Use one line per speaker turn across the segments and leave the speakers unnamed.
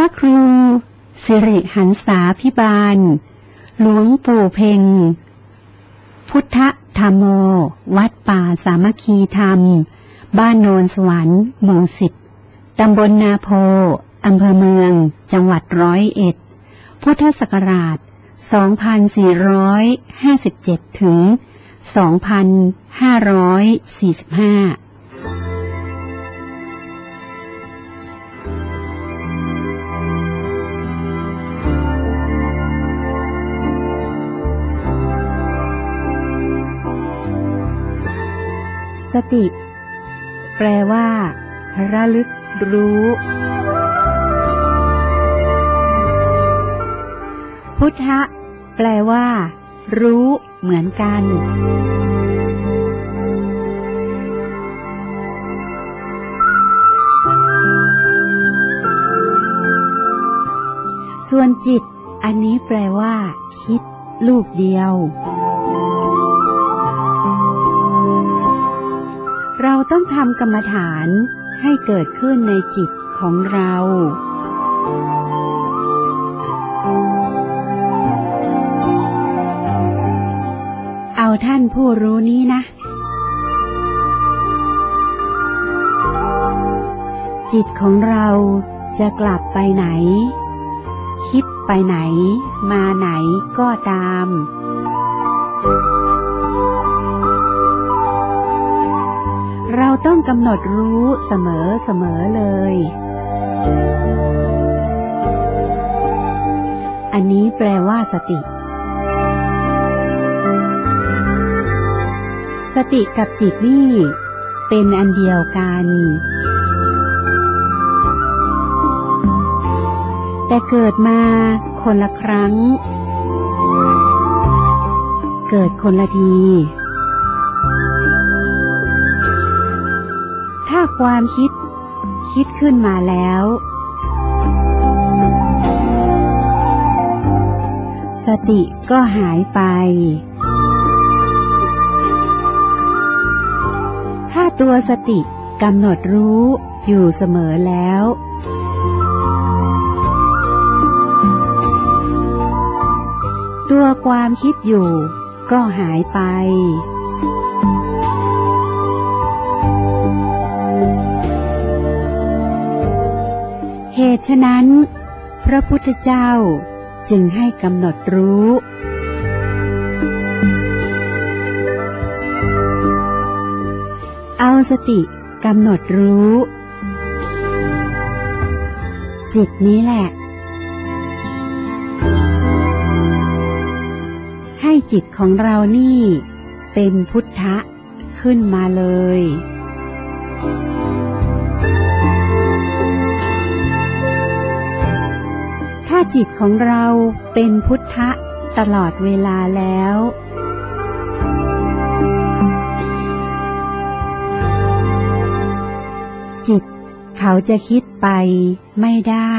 ระครูสิริหันษาภิบาลหลวงปู่เพ็งพุทธธรรมโมวัดป่าสามัคคีธรรมบ้านโนนสวรรค์หมู่10ตำบลนาโพอำเภอเมืองจังหวัด101พุทธศักราช2457ถึง2545สติแปลว่าระลึกรู้พุทธะแปลว่ารู้เหมือนกันส่วนจิตอันนี้แปลว่าคิดลูกเดียวเราต้องทำกรรมฐานให้เกิดขึ้นในจิตของเราเอาท่านผู้รู้นี้นะจิตของเราจะกลับไปไหนคิดไปไหนมาไหนก็ตามเราต้องกำหนดรู้เสมอเลยอันนี้แปลว่าสติสติกับจิตนี่เป็นอันเดียวกันแต่เกิดมาคนละครั้งเกิดคนละทีถ้าความคิดขึ้นมาแล้วสติก็หายไปถ้าตัวสติกำหนดรู้อยู่เสมอแล้วตัวความคิดอยู่ก็หายไปเหตุฉะนั้นพระพุทธเจ้าจึงให้กำหนดรู้เอาสติกำหนดรู้จิตนี้แหละให้จิตของเรานี่เป็นพุทธะขึ้นมาเลยถ้าจิตของเราเป็นพุทธะตลอดเวลาแล้วจิตเขาจะคิดไปไม่ได้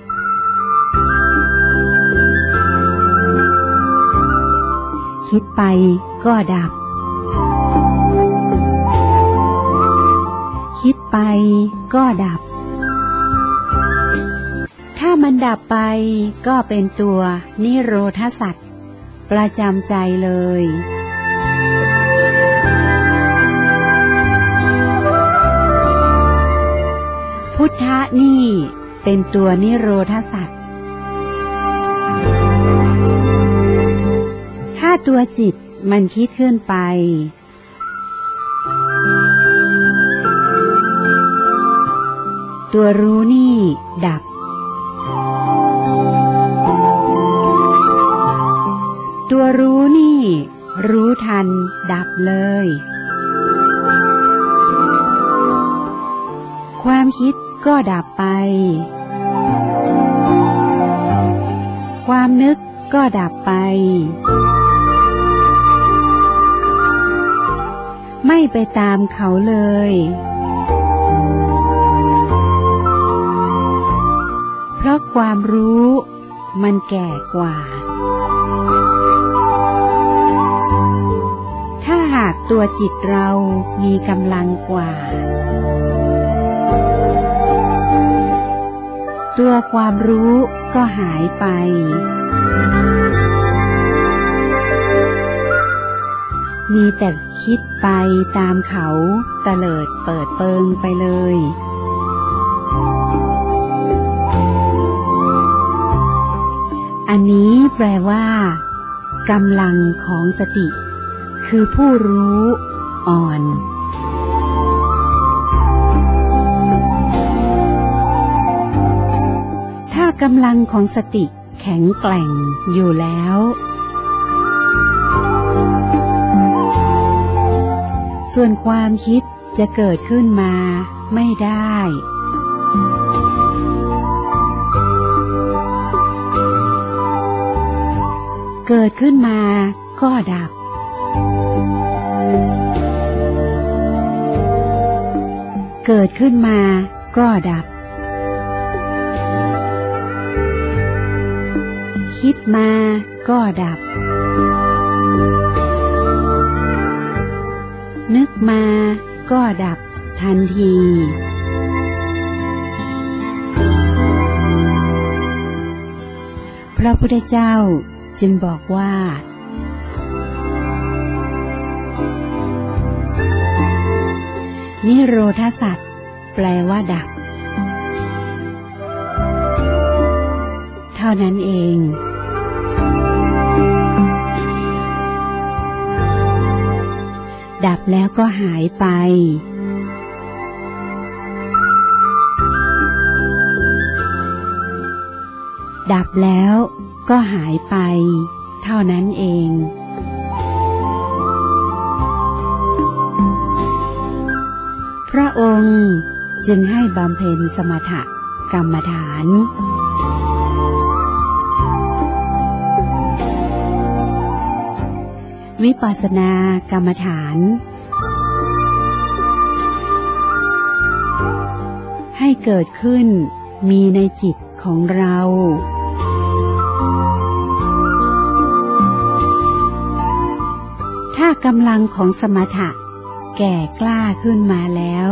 คิดไปก็ดับคิดไปก็ดับถ้ามันดับไปก็เป็นตัวนิโรธสัจประจำใจเลยพุทธะนี่เป็นตัวนิโรธสัจถ้าตัวจิตมันคิดขึ้นไปตัวรู้นี่ดับตัวรู้นี่รู้ทันดับเลยความคิดก็ดับไปความนึกก็ดับไปไม่ไปตามเขาเลยเพราะความรู้มันแก่กว่าถ้าหากตัวจิตเรามีกำลังกว่าตัวความรู้ก็หายไปมีแต่คิดไปตามเขาตะเลิดเปิดเปิงไปเลยอันนี้แปลว่ากำลังของสติคือผู้รู้อ่อนถ้ากำลังของสติแข็งแกร่งอยู่แล้วส่วนความคิดจะเกิดขึ้นมาไม่ได้เกิดขึ้นมาก็ดับเกิดขึ้นมาก็ดับคิดมาก็ดับนึกมาก็ดับทันทีพระพุทธเจ้าจึงบอกว่านิโรธสัจแปลว่าดับเท่านั้นเองดับแล้วก็หายไปดับแล้วก็หายไปเท่านั้นเองพระองค์จึงให้บำเพ็ญสมถกรรมฐานวิปัสสนากรรมฐานให้เกิดขึ้นมีในจิตของเราถ้ากำลังของสมถะแก่กล้าขึ้นมาแล้ว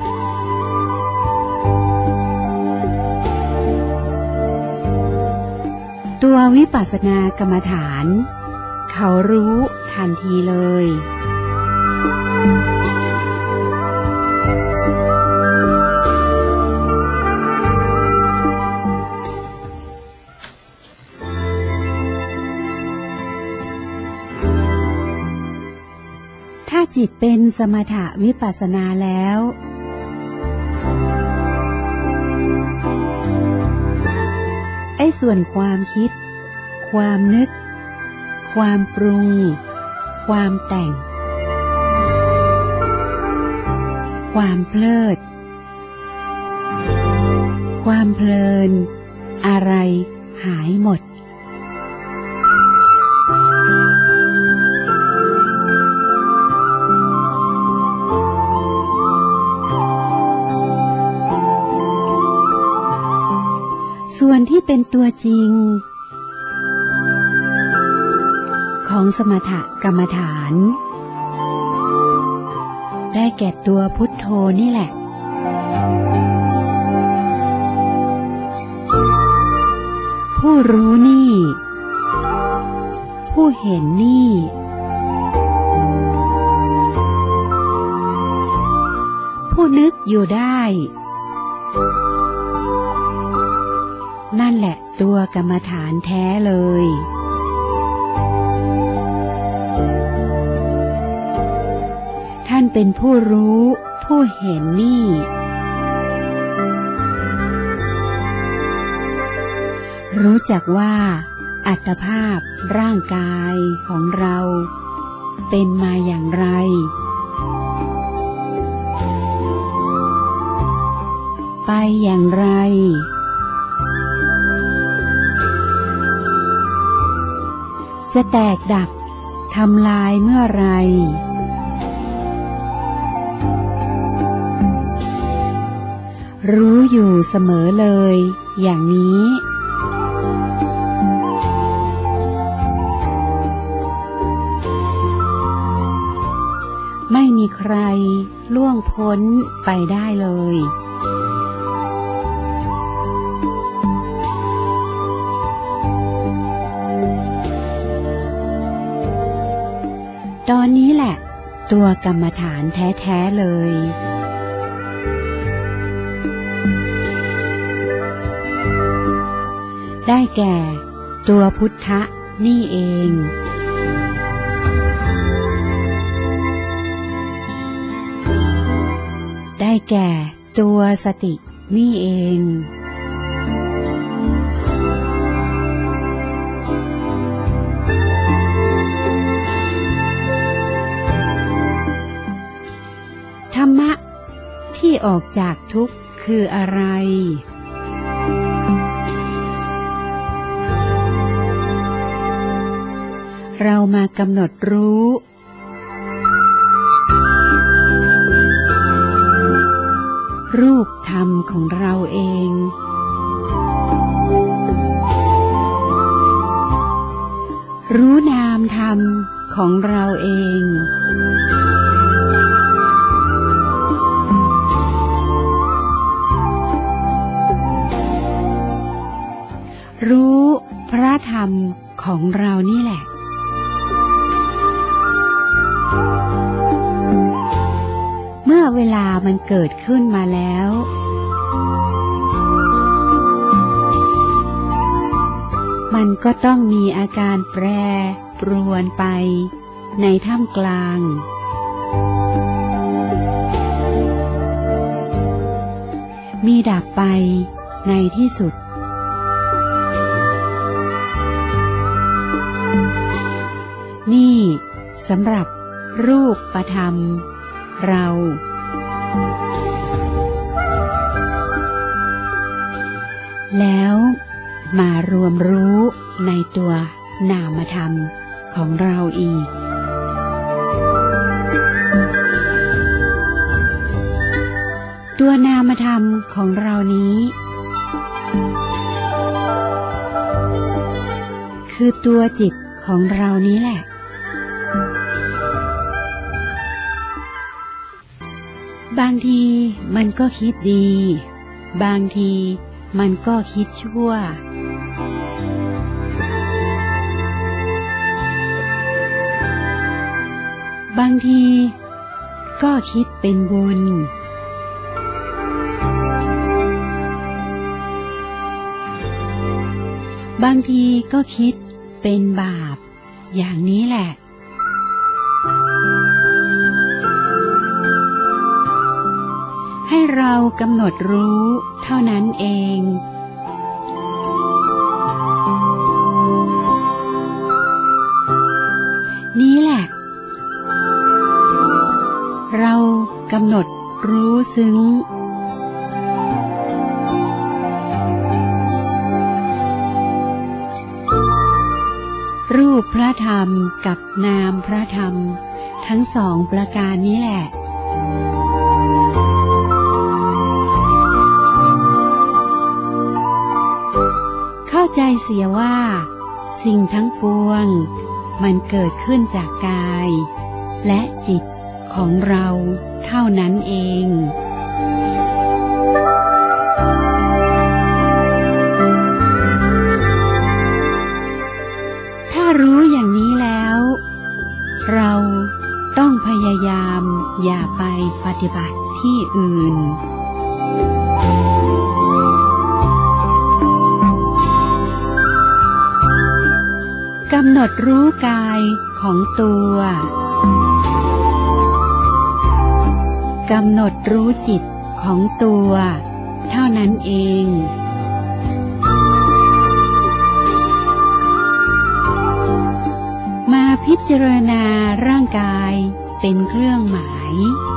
ตัววิปัสสนากรรมฐานเขารู้ทันทีเลยถ้าจิตเป็นสมถะวิปัสสนาแล้วไอ้ส่วนความคิดความนึกความปรุงความแต่งความเพลิดความเพลินอะไรหายหมดส่วนที่เป็นตัวจริงของสมถกรรมฐานได้แก่ตัวพุทโธนี่แหละผู้รู้นี่ผู้เห็นนี่ผู้นึกอยู่ได้นั่นแหละตัวกรรมฐานแท้เลยท่านเป็นผู้รู้ผู้เห็นนี่รู้จักว่าอัตภาพร่างกายของเราเป็นมาอย่างไรไปอย่างไรจะแตกดับทำลายเมื่อไรรู้อยู่เสมอเลยอย่างนี้ไม่มีใครล่วงพ้นไปได้เลยอนนี้แหละตัวกรรมฐานแท้ๆเลยได้แก่ตัวพุทธะนี่เองได้แก่ตัวสตินี่เองธรรมะที่ออกจากทุกข์คืออะไรเรามากำหนดรู้รูปธรรมของเราเองรู้นามธรรมของเราเองรู้พระธรรมของเรานี่แหละเมื่อเวลามันเกิดขึ้นมาแล้วมันก็ต้องมีอาการแปรปรวนไปในท่ามกลางมีดับไปในที่สุดนี่สำหรับรูปธรรมเราแล้วมารวมรู้ในตัวนามธรรมของเราอีกตัวนามธรรมของเรานี้คือตัวจิตของเรานี้แหละบางทีมันก็คิดดีบางทีมันก็คิดชั่วบางทีก็คิดเป็นบุญบางทีก็คิดเป็นบาปอย่างนี้แหละให้เรากำหนดรู้เท่านั้นเองนี้แหละเรากำหนดรู้ซึ้งรูปพระธรรมกับนามพระธรรมทั้งสองประการนี้แหละเข้าใจเสียว่าสิ่งทั้งปวงมันเกิดขึ้นจากกายและจิตของเราเท่านั้นเองถ้ารู้อย่างนี้แล้วเราต้องพยายามอย่าไปปฏิบัติที่อื่นกำหนดรู้กายของตัวกำหนดรู้จิตของตัวเท่านั้นเองมาพิจารณาร่างกายเป็นเครื่องหมาย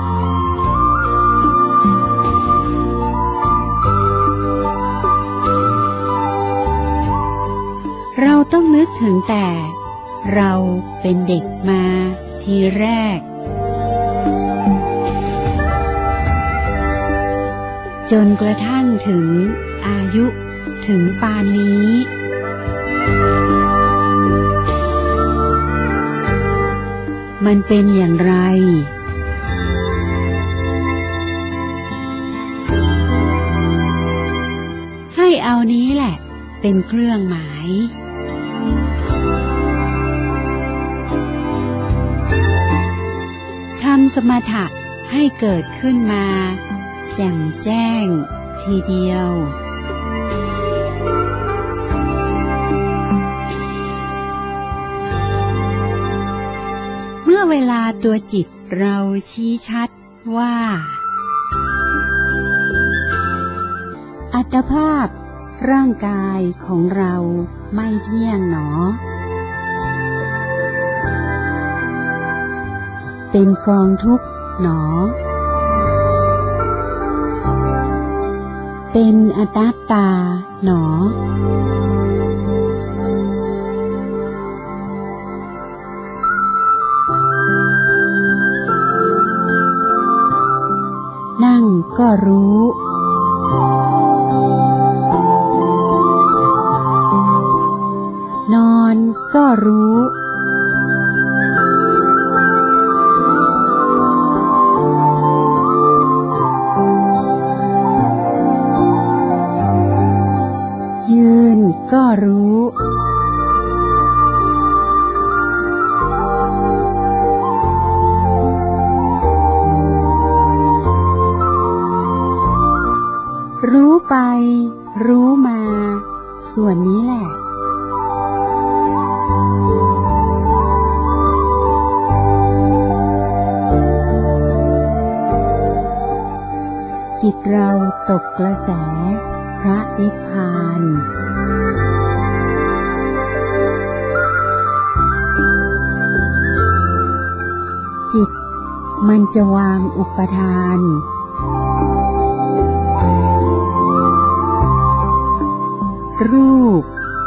เราต้องนึกถึงแต่เราเป็นเด็กมาทีแรกจนกระทั่งถึงอายุถึงปานนี้มันเป็นอย่างไรให้เอานี้แหละเป็นเครื่องหมายำสมถะให้เกิดขึ้นมาแจ่มแจ้งทีเดียวเมื่อเวลาตัวจิตเราชี้ชัดว่าอัตภาพร่างกายของเราไม่เที่ยงหนอเป็นกองทุกข์หนอเป็นอนัตตาหนอนั่งก็รู้นอนก็รู้ยืนก็รู้รู้ไปรู้มาส่วนนี้แหละจิตเราตกกระแสพระนิพพานจิตมันจะวางอุปทานรูป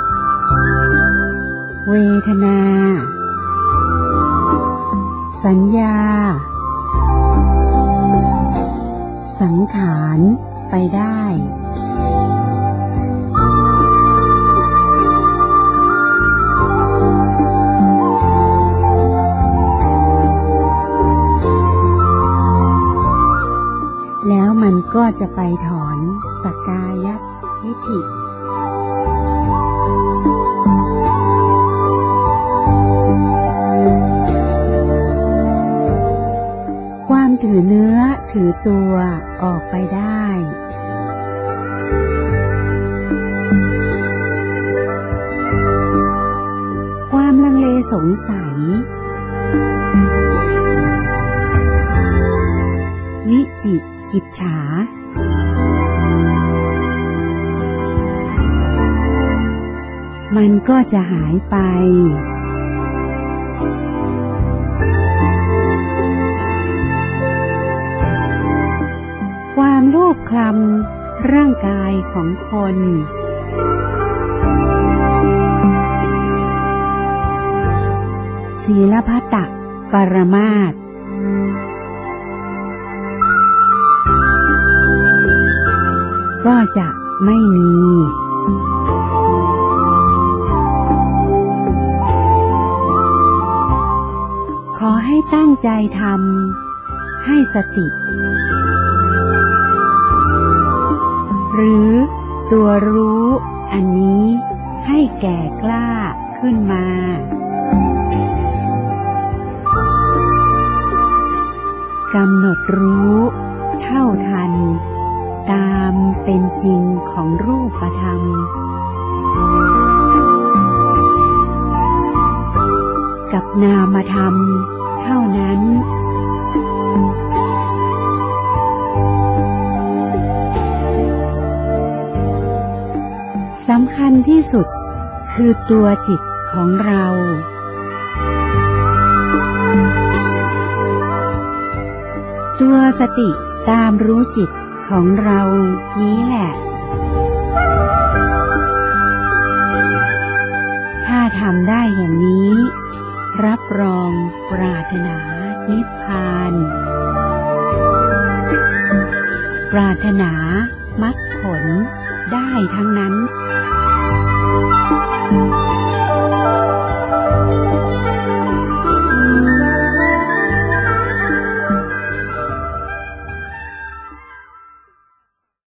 เวทนาสัญญาสังขารไปได้แล้วมันก็จะไปถอนสักกายทิฏฐิความถือเนื้อถือตัวออกไปได้ความลังเลสงสัยวิจิกิจฉามันก็จะหายไปความโลภคลำร่างกายของคนศีลพัตตปรมาสต์ก็จะไม่มีขอให้ตั้งใจทำให้สติหรือตัวรู้อันนี้ให้แก่กล้าขึ้นมากำหนดรู้เท่าทันตามเป็นจริงของรูปธรรมกับนามธรรมเท่านั้นสำคัญที่สุดคือตัวจิตของเราตัวสติตามรู้จิตของเรานี้แหละถ้าทำได้อย่างนี้รับรองปรารถนานิพพานปรารถนามรรคผลได้ทั้งนั้น